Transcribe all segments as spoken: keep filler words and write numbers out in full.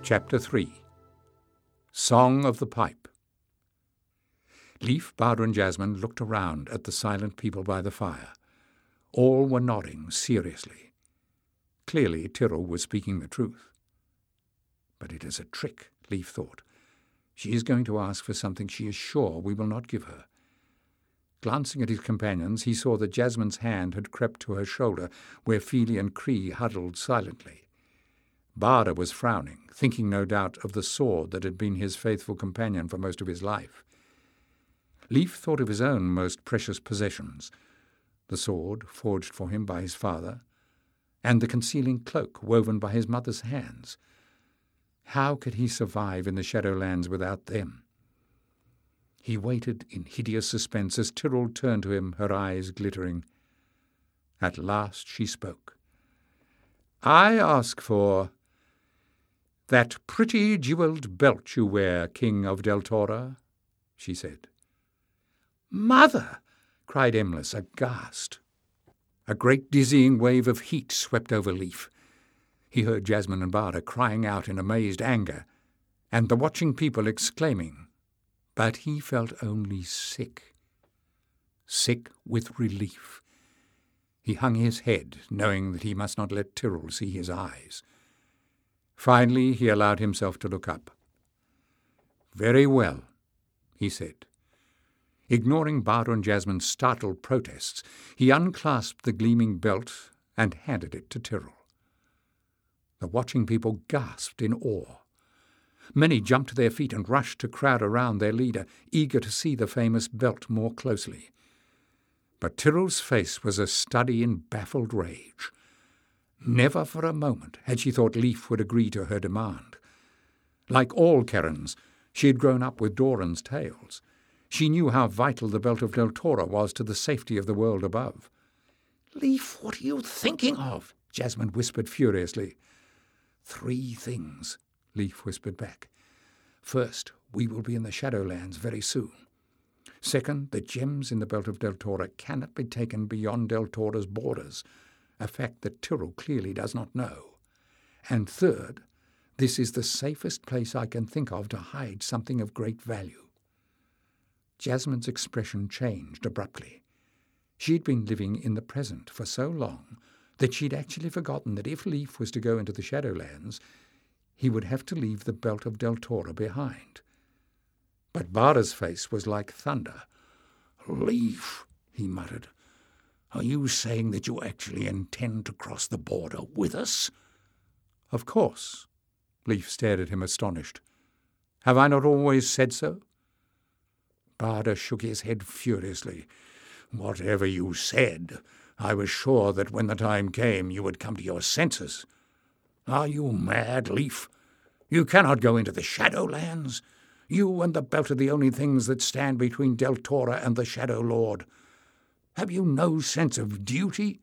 Chapter three. Song of the Pipe. Leif, Barda and Jasmine looked around at the silent people by the fire. All were nodding seriously. Clearly Tyrrell was speaking the truth. But it is a trick, Leif thought. She is going to ask for something she is sure we will not give her. Glancing at his companions, he saw that Jasmine's hand had crept to her shoulder, where Fili and Cree huddled silently. Barda was frowning, thinking no doubt of the sword that had been his faithful companion for most of his life. Leif thought of his own most precious possessions, the sword forged for him by his father, and the concealing cloak woven by his mother's hands. How could he survive in the Shadowlands without them? He waited in hideous suspense as Tyrrell turned to him, her eyes glittering. At last she spoke. "I ask for that pretty jewelled belt you wear, King of Deltora," she said. "Mother!" cried Emless, aghast. A great dizzying wave of heat swept over Leif. He heard Jasmine and Barda crying out in amazed anger, and the watching people exclaiming, but he felt only sick. Sick with relief. He hung his head, knowing that he must not let Tyrrell see his eyes. Finally he allowed himself to look up. "Very well," he said. Ignoring Barda and Jasmine's startled protests, he unclasped the gleaming belt and handed it to Tyrrell. The watching people gasped in awe. Many jumped to their feet and rushed to crowd around their leader, eager to see the famous belt more closely. But Tyrrell's face was a study in baffled rage. Never for a moment had she thought Leif would agree to her demand. Like all Kerans, she had grown up with Doran's tales. She knew how vital the Belt of Deltora was to the safety of the world above. "Leif, what are you thinking of?" Jasmine whispered furiously. "Three things," Leif whispered back. "First, we will be in the Shadowlands very soon. Second, the gems in the Belt of Deltora cannot be taken beyond Deltora's borders, a fact that Tyrrell clearly does not know. And third, this is the safest place I can think of to hide something of great value." Jasmine's expression changed abruptly. She'd been living in the present for so long that she'd actually forgotten that if Leif was to go into the Shadowlands, he would have to leave the Belt of Deltora behind. But Barda's face was like thunder. "Leif," he muttered, "are you saying that you actually intend to cross the border with us?" "Of course." Leif stared at him astonished. "Have I not always said so?" Barda shook his head furiously. "Whatever you said, I was sure that when the time came you would come to your senses. Are you mad, Leif? You cannot go into the Shadowlands. You and the belt are the only things that stand between Deltora and the Shadow Lord. Have you no sense of duty?"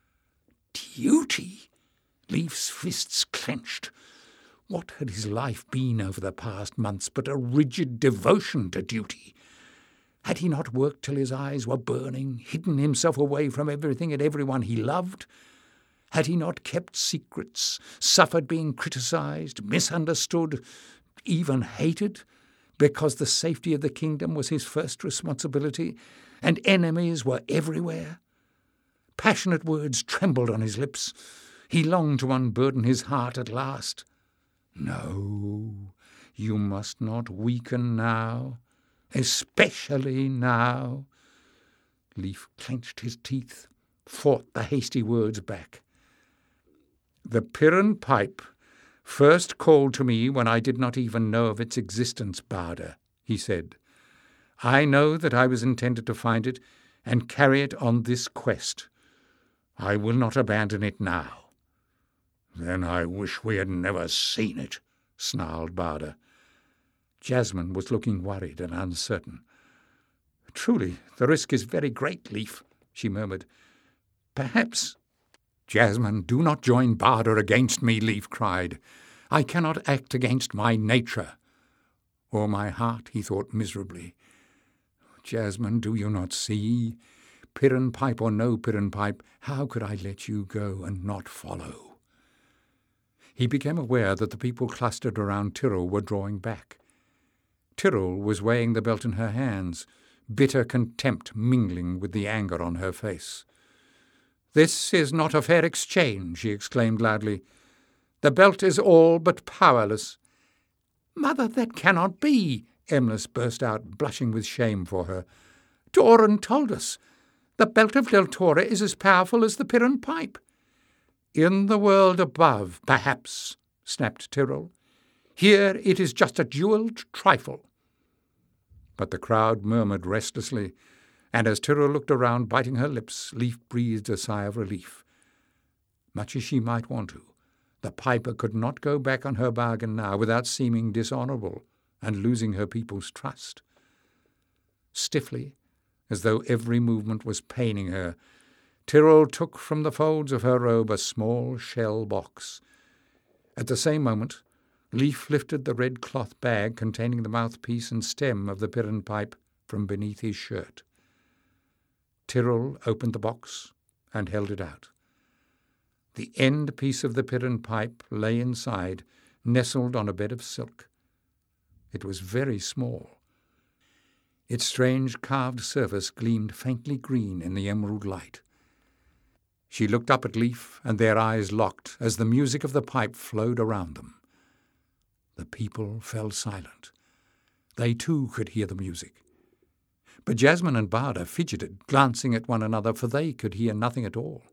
Duty? Leif's fists clenched. What had his life been over the past months but a rigid devotion to duty? Had he not worked till his eyes were burning, hidden himself away from everything and everyone he loved? Had he not kept secrets, suffered being criticized, misunderstood, even hated, because the safety of the kingdom was his first responsibility, and enemies were everywhere? Passionate words trembled on his lips. He longed to unburden his heart at last. No, you must not weaken now, especially now. Leif clenched his teeth, fought the hasty words back. "The Piran pipe first called to me when I did not even know of its existence, Barda," he said. "I know that I was intended to find it and carry it on this quest. I will not abandon it now." "Then I wish we had never seen it," snarled Barda. Jasmine was looking worried and uncertain. "Truly, the risk is very great, Leif," she murmured. "Perhaps—" "Jasmine, do not join Barda against me," Leif cried. "I cannot act against my nature." "Or my heart," he thought miserably. "Jasmine, do you not see? Piran pipe or no Piran pipe, how could I let you go and not follow?" he became aware that the people clustered around Tyrrell were drawing back. Tyrrell was weighing the belt in her hands, bitter contempt mingling with the anger on her face. "This is not a fair exchange," she exclaimed loudly. "The belt is all but powerless." "Mother, that cannot be," Emlys burst out, blushing with shame for her. "Doran told us. The belt of Deltora is as powerful as the Piran pipe." "In the world above, perhaps," snapped Tyrrell. "Here it is just a jewelled trifle." But the crowd murmured restlessly, and as Tyrrell looked around, biting her lips, Leif breathed a sigh of relief. Much as she might want to, the piper could not go back on her bargain now without seeming dishonourable and losing her people's trust. Stiffly, as though every movement was paining her, Tyrrell took from the folds of her robe a small shell box. At the same moment, Leif lifted the red cloth bag containing the mouthpiece and stem of the Piran pipe from beneath his shirt. Tyrrell opened the box and held it out. The end piece of the Piran pipe lay inside, nestled on a bed of silk. It was very small. Its strange carved surface gleamed faintly green in the emerald light. She looked up at Leif, and their eyes locked as the music of the pipe flowed around them. The people fell silent. They too could hear the music. But Jasmine and Barda fidgeted, glancing at one another, for they could hear nothing at all.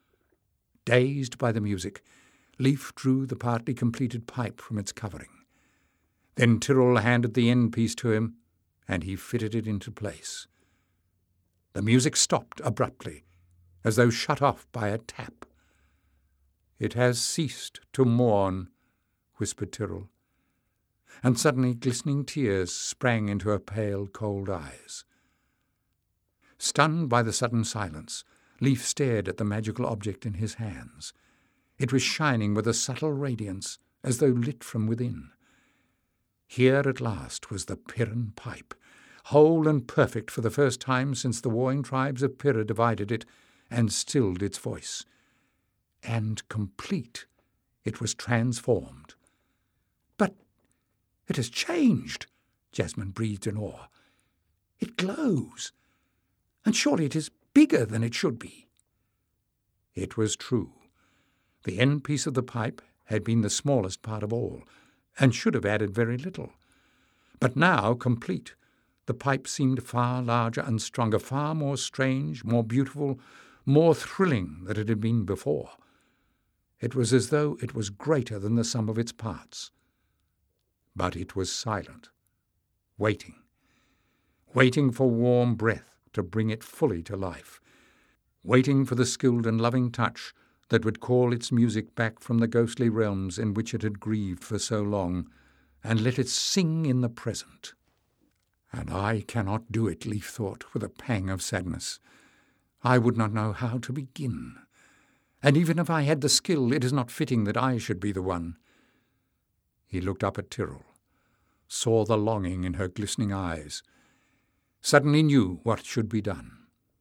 Dazed by the music, Leif drew the partly completed pipe from its covering. Then Tyrrell handed the end piece to him, and he fitted it into place. The music stopped abruptly, as though shut off by a tap. "It has ceased to mourn," whispered Tyrrell, and suddenly glistening tears sprang into her pale, cold eyes. Stunned by the sudden silence, Leif stared at the magical object in his hands. It was shining with a subtle radiance, as though lit from within. Here at last was the Piran pipe, whole and perfect for the first time since the warring tribes of Pyrrha divided it and stilled its voice. And complete, it was transformed. "But it has changed," Jasmine breathed in awe. "It glows, and surely it is bigger than it should be." It was true. The end piece of the pipe had been the smallest part of all, and should have added very little. But now, complete, the pipe seemed far larger and stronger, far more strange, more beautiful, more thrilling than it had been before. It was as though it was greater than the sum of its parts. But it was silent, waiting, waiting for warm breath to bring it fully to life, waiting for the skilled and loving touch that would call its music back from the ghostly realms in which it had grieved for so long, and let it sing in the present. And I cannot do it, Leif thought, with a pang of sadness. I would not know how to begin. And even if I had the skill, it is not fitting that I should be the one. He looked up at Tyrrell, saw the longing in her glistening eyes, suddenly knew what should be done.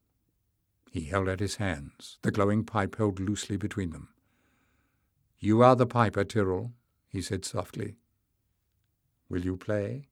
He held out his hands, the glowing pipe held loosely between them. "You are the piper, Tyrrell," he said softly. "Will you play?"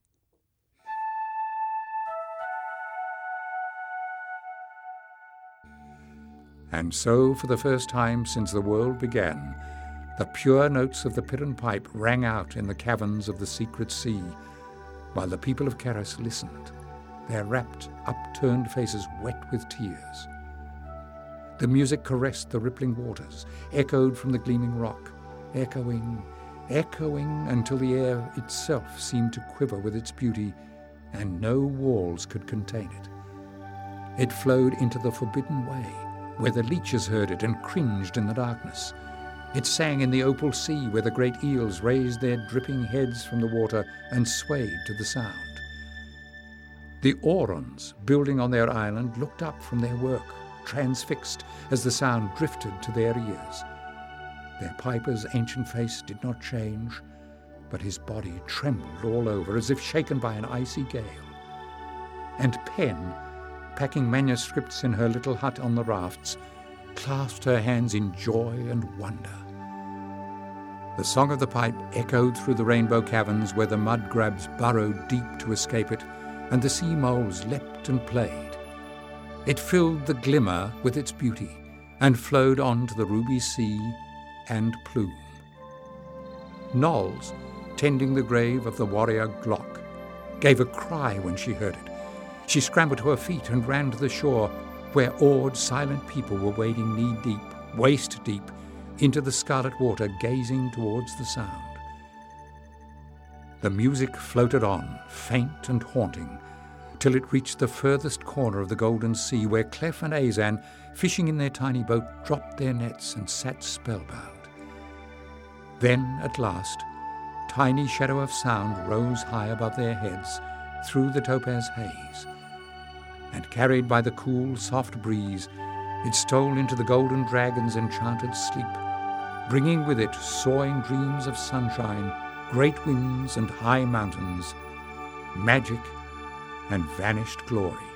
And so, for the first time since the world began, the pure notes of the Piran pipe rang out in the caverns of the secret sea, while the people of Caris listened, their rapt, upturned faces wet with tears. The music caressed the rippling waters, echoed from the gleaming rock, echoing, echoing until the air itself seemed to quiver with its beauty, and no walls could contain it. It flowed into the Forbidden Way, where the leeches heard it and cringed in the darkness. It sang in the opal sea, where the great eels raised their dripping heads from the water and swayed to the sound. The Aurons, building on their island, looked up from their work, transfixed as the sound drifted to their ears. Their piper's ancient face did not change, but his body trembled all over as if shaken by an icy gale. And Pen, packing manuscripts in her little hut on the rafts, clasped her hands in joy and wonder. The song of the pipe echoed through the rainbow caverns where the mud crabs burrowed deep to escape it, and the sea moles leapt and played. It filled the glimmer with its beauty, and flowed on to the ruby sea and plume. Knowles, tending the grave of the warrior Glock, gave a cry when she heard it. She scrambled to her feet and ran to the shore, where awed, silent people were wading knee-deep, waist-deep, into the scarlet water, gazing towards the sound. The music floated on, faint and haunting, till it reached the furthest corner of the Golden Sea, where Clef and Azan, fishing in their tiny boat, dropped their nets and sat spellbound. Then, at last, tiny shadow of sound rose high above their heads through the topaz haze, and carried by the cool, soft breeze, it stole into the Golden Dragon's enchanted sleep, bringing with it soaring dreams of sunshine, great winds and high mountains, magic and vanished glory.